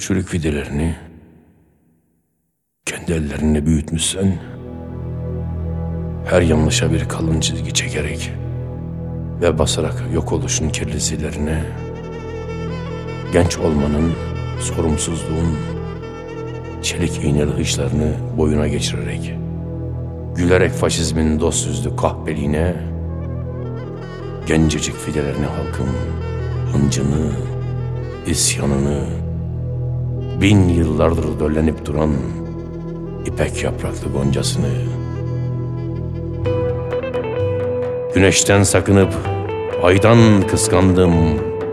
çürük fidelerini kendi ellerinle büyütmüşsen, her yanlışa bir kalın çizgi çekerek ve basarak yok oluşun kirli izlerine, genç olmanın, sorumsuzluğun çelik iğneli hışlarını boyuna geçirerek, gülerek faşizmin dost yüzlü kahpeliğine, gencecik fidelerini halkın hıncını, isyanını, 1000 yıllardır döllenip duran ipek yapraklı goncasını, güneşten sakınıp aydan kıskandım